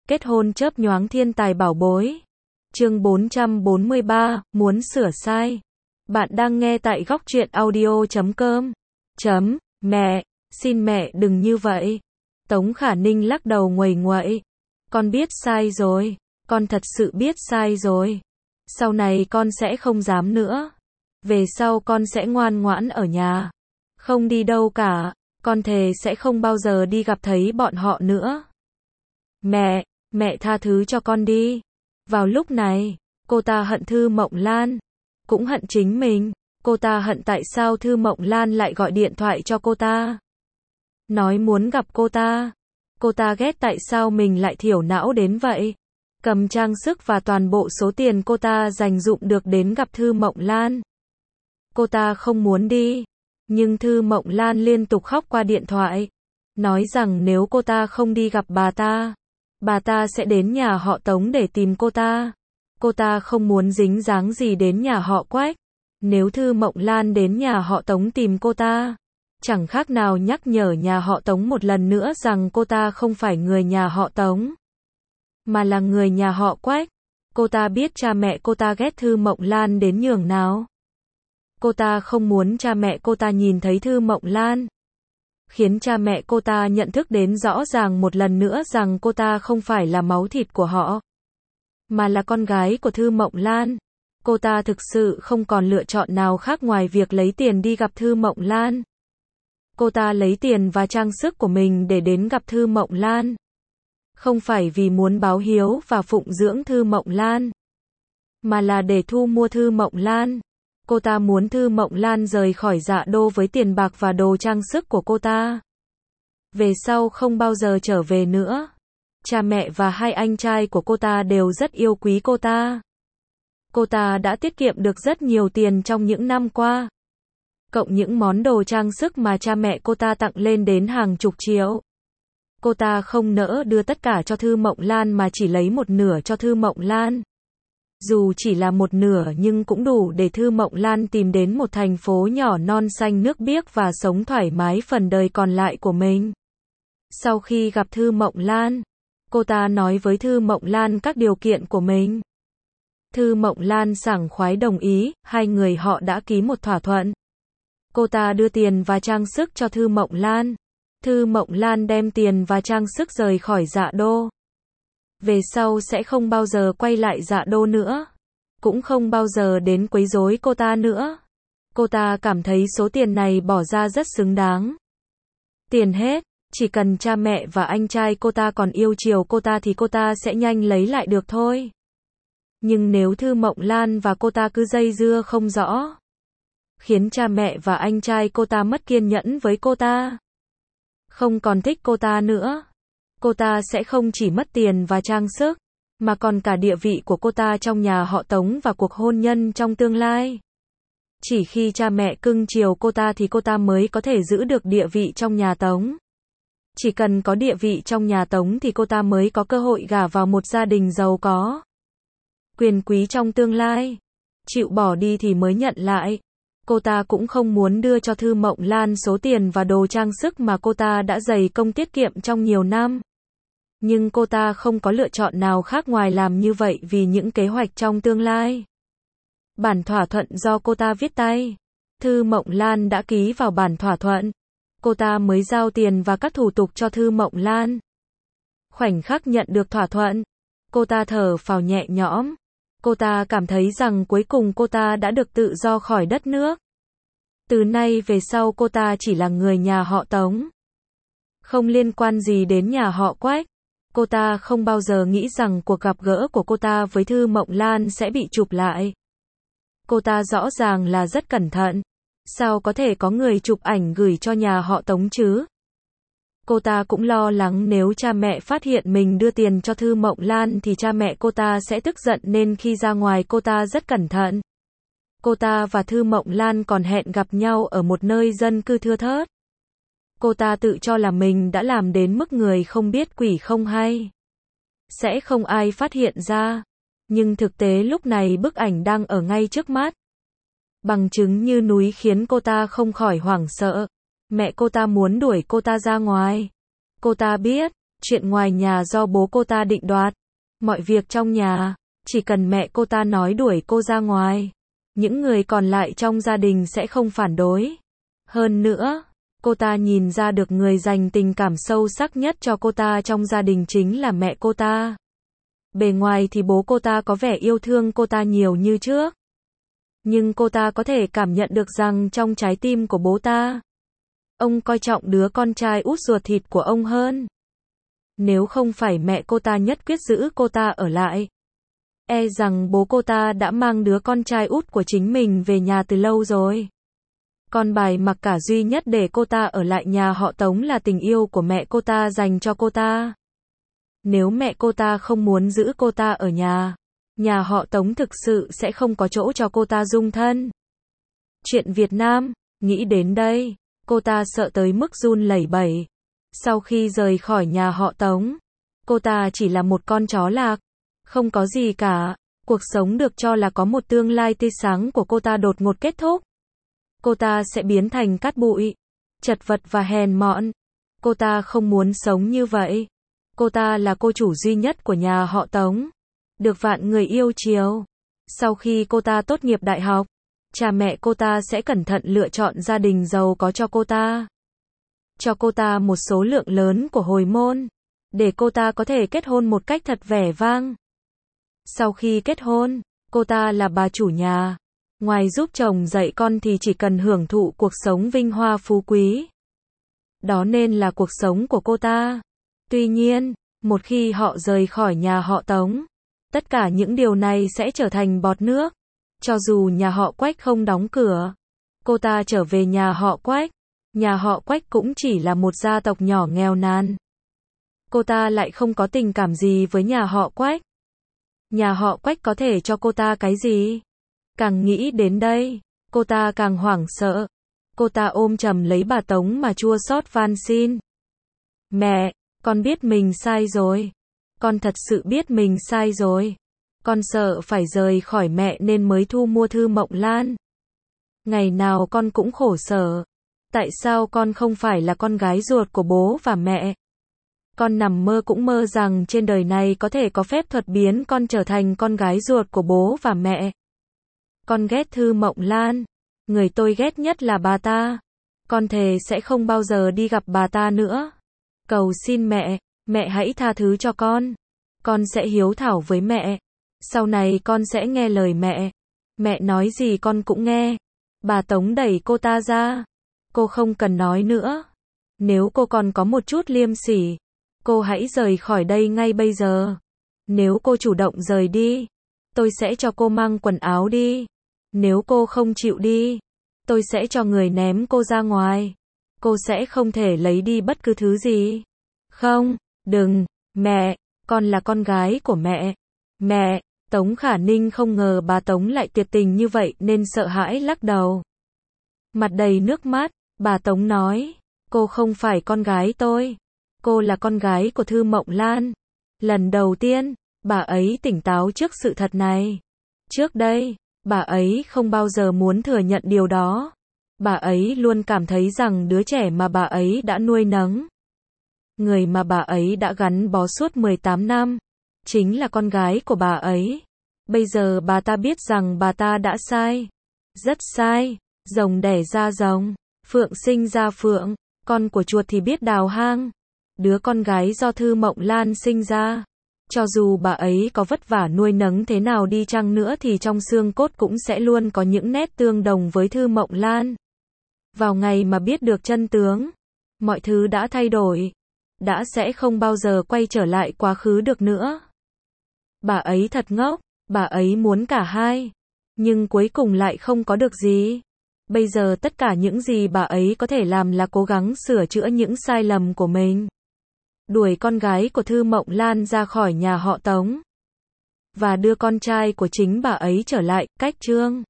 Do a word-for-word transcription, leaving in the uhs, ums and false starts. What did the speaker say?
Kết hôn chớp nhoáng thiên tài bảo bối. Chương bốn trăm bốn mươi ba, muốn sửa sai. Bạn đang nghe tại góc truyện audio chấm com. Chấm, mẹ, xin mẹ đừng như vậy. Tống Khả Ninh lắc đầu nguầy nguậy. Con biết sai rồi, con thật sự biết sai rồi. Sau này con sẽ không dám nữa. Về sau con sẽ ngoan ngoãn ở nhà. Không đi đâu cả, con thề sẽ không bao giờ đi gặp thấy bọn họ nữa. Mẹ, mẹ tha thứ cho con đi. Vào lúc này, cô ta hận Thư Mộng Lan, cũng hận chính mình. Cô ta hận tại sao Thư Mộng Lan lại gọi điện thoại cho cô ta, nói muốn gặp cô ta. Cô ta ghét tại sao mình lại thiểu não đến vậy. Cầm trang sức và toàn bộ số tiền cô ta dành dụm được đến gặp Thư Mộng Lan. Cô ta không muốn đi, nhưng Thư Mộng Lan liên tục khóc qua điện thoại, nói rằng nếu cô ta không đi gặp bà ta, bà ta sẽ đến nhà họ Tống để tìm cô ta. Cô ta không muốn dính dáng gì đến nhà họ Quách. Nếu Thư Mộng Lan đến nhà họ Tống tìm cô ta, chẳng khác nào nhắc nhở nhà họ Tống một lần nữa rằng cô ta không phải người nhà họ Tống, mà là người nhà họ Quách. Cô ta biết cha mẹ cô ta ghét Thư Mộng Lan đến nhường nào. Cô ta không muốn cha mẹ cô ta nhìn thấy Thư Mộng Lan, khiến cha mẹ cô ta nhận thức đến rõ ràng một lần nữa rằng cô ta không phải là máu thịt của họ, mà là con gái của Thư Mộng Lan. Cô ta thực sự không còn lựa chọn nào khác ngoài việc lấy tiền đi gặp Thư Mộng Lan. Cô ta lấy tiền và trang sức của mình để đến gặp Thư Mộng Lan, không phải vì muốn báo hiếu và phụng dưỡng Thư Mộng Lan, mà là để thu mua Thư Mộng Lan. Cô ta muốn Thư Mộng Lan rời khỏi Dạ Đô với tiền bạc và đồ trang sức của cô ta, về sau không bao giờ trở về nữa. Cha mẹ và hai anh trai của cô ta đều rất yêu quý cô ta. Cô ta đã tiết kiệm được rất nhiều tiền trong những năm qua, cộng những món đồ trang sức mà cha mẹ cô ta tặng lên đến hàng chục triệu. Cô ta không nỡ đưa tất cả cho Thư Mộng Lan mà chỉ lấy một nửa cho Thư Mộng Lan. Dù chỉ là một nửa nhưng cũng đủ để Thư Mộng Lan tìm đến một thành phố nhỏ non xanh nước biếc và sống thoải mái phần đời còn lại của mình. Sau khi gặp Thư Mộng Lan, cô ta nói với Thư Mộng Lan các điều kiện của mình. Thư Mộng Lan sảng khoái đồng ý, hai người họ đã ký một thỏa thuận. Cô ta đưa tiền và trang sức cho Thư Mộng Lan. Thư Mộng Lan đem tiền và trang sức rời khỏi Dạ Đô. Về sau sẽ không bao giờ quay lại Dạ Đô nữa, cũng không bao giờ đến quấy rối cô ta nữa. Cô ta cảm thấy số tiền này bỏ ra rất xứng đáng. Tiền hết, chỉ cần cha mẹ và anh trai cô ta còn yêu chiều cô ta thì cô ta sẽ nhanh lấy lại được thôi. Nhưng nếu Thư Mộng Lan và cô ta cứ dây dưa không rõ, khiến cha mẹ và anh trai cô ta mất kiên nhẫn với cô ta, không còn thích cô ta nữa, cô ta sẽ không chỉ mất tiền và trang sức, mà còn cả địa vị của cô ta trong nhà họ Tống và cuộc hôn nhân trong tương lai. Chỉ khi cha mẹ cưng chiều cô ta thì cô ta mới có thể giữ được địa vị trong nhà Tống. Chỉ cần có địa vị trong nhà Tống thì cô ta mới có cơ hội gả vào một gia đình giàu có, quyền quý trong tương lai. Chịu bỏ đi thì mới nhận lại. Cô ta cũng không muốn đưa cho Thư Mộng Lan số tiền và đồ trang sức mà cô ta đã dày công tiết kiệm trong nhiều năm. Nhưng cô ta không có lựa chọn nào khác ngoài làm như vậy vì những kế hoạch trong tương lai. Bản thỏa thuận do cô ta viết tay. Thư Mộng Lan đã ký vào bản thỏa thuận. Cô ta mới giao tiền và các thủ tục cho Thư Mộng Lan. Khoảnh khắc nhận được thỏa thuận, cô ta thở phào nhẹ nhõm. Cô ta cảm thấy rằng cuối cùng cô ta đã được tự do khỏi đất nước. Từ nay về sau cô ta chỉ là người nhà họ Tống, không liên quan gì đến nhà họ Quách. Cô ta không bao giờ nghĩ rằng cuộc gặp gỡ của cô ta với Thư Mộng Lan sẽ bị chụp lại. Cô ta rõ ràng là rất cẩn thận. Sao có thể có người chụp ảnh gửi cho nhà họ Tống chứ? Cô ta cũng lo lắng nếu cha mẹ phát hiện mình đưa tiền cho Thư Mộng Lan thì cha mẹ cô ta sẽ tức giận nên khi ra ngoài cô ta rất cẩn thận. Cô ta và Thư Mộng Lan còn hẹn gặp nhau ở một nơi dân cư thưa thớt. Cô ta tự cho là mình đã làm đến mức người không biết quỷ không hay, sẽ không ai phát hiện ra. Nhưng thực tế lúc này bức ảnh đang ở ngay trước mắt, bằng chứng như núi khiến cô ta không khỏi hoảng sợ. Mẹ cô ta muốn đuổi cô ta ra ngoài. Cô ta biết, Chuyện ngoài nhà do bố cô ta định đoạt. Mọi việc trong nhà, chỉ cần mẹ cô ta nói đuổi cô ra ngoài, những người còn lại trong gia đình sẽ không phản đối. Hơn nữa, cô ta nhìn ra được người dành tình cảm sâu sắc nhất cho cô ta trong gia đình chính là mẹ cô ta. Bề ngoài thì bố cô ta có vẻ yêu thương cô ta nhiều như trước. Nhưng cô ta có thể cảm nhận được rằng trong trái tim của bố ta, ông coi trọng đứa con trai út ruột thịt của ông hơn. Nếu không phải mẹ cô ta nhất quyết giữ cô ta ở lại, e rằng bố cô ta đã mang đứa con trai út của chính mình về nhà từ lâu rồi. Con bài mặc cả duy nhất để cô ta ở lại nhà họ Tống là tình yêu của mẹ cô ta dành cho cô ta. Nếu mẹ cô ta không muốn giữ cô ta ở nhà, nhà họ Tống thực sự sẽ không có chỗ cho cô ta dung thân. Chuyện Việt Nam, nghĩ đến đây, cô ta sợ tới mức run lẩy bẩy. Sau khi rời khỏi nhà họ Tống, cô ta chỉ là một con chó lạc, không có gì cả. Cuộc sống được cho là có một tương lai tươi sáng của cô ta đột ngột kết thúc. Cô ta sẽ biến thành cát bụi, chật vật và hèn mọn. Cô ta không muốn sống như vậy. Cô ta là cô chủ duy nhất của nhà họ Tống, được vạn người yêu chiều. Sau khi cô ta tốt nghiệp đại học, cha mẹ cô ta sẽ cẩn thận lựa chọn gia đình giàu có cho cô ta. Cho cô ta một số lượng lớn của hồi môn, để cô ta có thể kết hôn một cách thật vẻ vang. Sau khi kết hôn, cô ta là bà chủ nhà. Ngoài giúp chồng dạy con thì chỉ cần hưởng thụ cuộc sống vinh hoa phú quý. Đó nên là cuộc sống của cô ta. Tuy nhiên, một khi họ rời khỏi nhà họ Tống, tất cả những điều này sẽ trở thành bọt nước. Cho dù nhà họ Quách không đóng cửa, cô ta trở về nhà họ Quách. Nhà họ Quách cũng chỉ là một gia tộc nhỏ nghèo nàn. Cô ta lại không có tình cảm gì với nhà họ Quách. Nhà họ Quách có thể cho cô ta cái gì? Càng nghĩ đến đây, cô ta càng hoảng sợ. Cô ta ôm chầm lấy bà Tống mà chua xót van xin. Mẹ, con biết mình sai rồi. Con thật sự biết mình sai rồi. Con sợ phải rời khỏi mẹ nên mới thu mua Thư Mộng Lan. Ngày nào con cũng khổ sở. Tại sao con không phải là con gái ruột của bố và mẹ? Con nằm mơ cũng mơ rằng trên đời này có thể có phép thuật biến con trở thành con gái ruột của bố và mẹ. Con ghét Thư Mộng Lan. Người tôi ghét nhất là bà ta. Con thề sẽ không bao giờ đi gặp bà ta nữa. Cầu xin mẹ, mẹ hãy tha thứ cho con. Con sẽ hiếu thảo với mẹ. Sau này con sẽ nghe lời mẹ. Mẹ nói gì con cũng nghe. Bà Tống đẩy cô ta ra. Cô không cần nói nữa. Nếu cô còn có một chút liêm sỉ, cô hãy rời khỏi đây ngay bây giờ. Nếu cô chủ động rời đi, tôi sẽ cho cô mang quần áo đi. Nếu cô không chịu đi, tôi sẽ cho người ném cô ra ngoài. Cô sẽ không thể lấy đi bất cứ thứ gì. Không, đừng, mẹ, con là con gái của mẹ. Mẹ, Tống Khả Ninh không ngờ bà Tống lại tuyệt tình như vậy nên sợ hãi lắc đầu. Mặt đầy nước mắt, bà Tống nói, cô không phải con gái tôi. Cô là con gái của Thư Mộng Lan. Lần đầu tiên, bà ấy tỉnh táo trước sự thật này. Trước đây, bà ấy không bao giờ muốn thừa nhận điều đó. Bà ấy luôn cảm thấy rằng đứa trẻ mà bà ấy đã nuôi nấng, người mà bà ấy đã gắn bó suốt mười tám năm, chính là con gái của bà ấy. Bây giờ bà ta biết rằng bà ta đã sai. Rất sai. Rồng đẻ ra rồng, phượng sinh ra phượng, con của chuột thì biết đào hang. Đứa con gái do Thư Mộng Lan sinh ra, cho dù bà ấy có vất vả nuôi nấng thế nào đi chăng nữa thì trong xương cốt cũng sẽ luôn có những nét tương đồng với Thư Mộng Lan. Vào ngày mà biết được chân tướng, mọi thứ đã thay đổi, đã sẽ không bao giờ quay trở lại quá khứ được nữa. Bà ấy thật ngốc, bà ấy muốn cả hai, nhưng cuối cùng lại không có được gì. Bây giờ tất cả những gì bà ấy có thể làm là cố gắng sửa chữa những sai lầm của mình. Đuổi con gái của Thư Mộng Lan ra khỏi nhà họ Tống. Và đưa con trai của chính bà ấy trở lại, Cách Trương.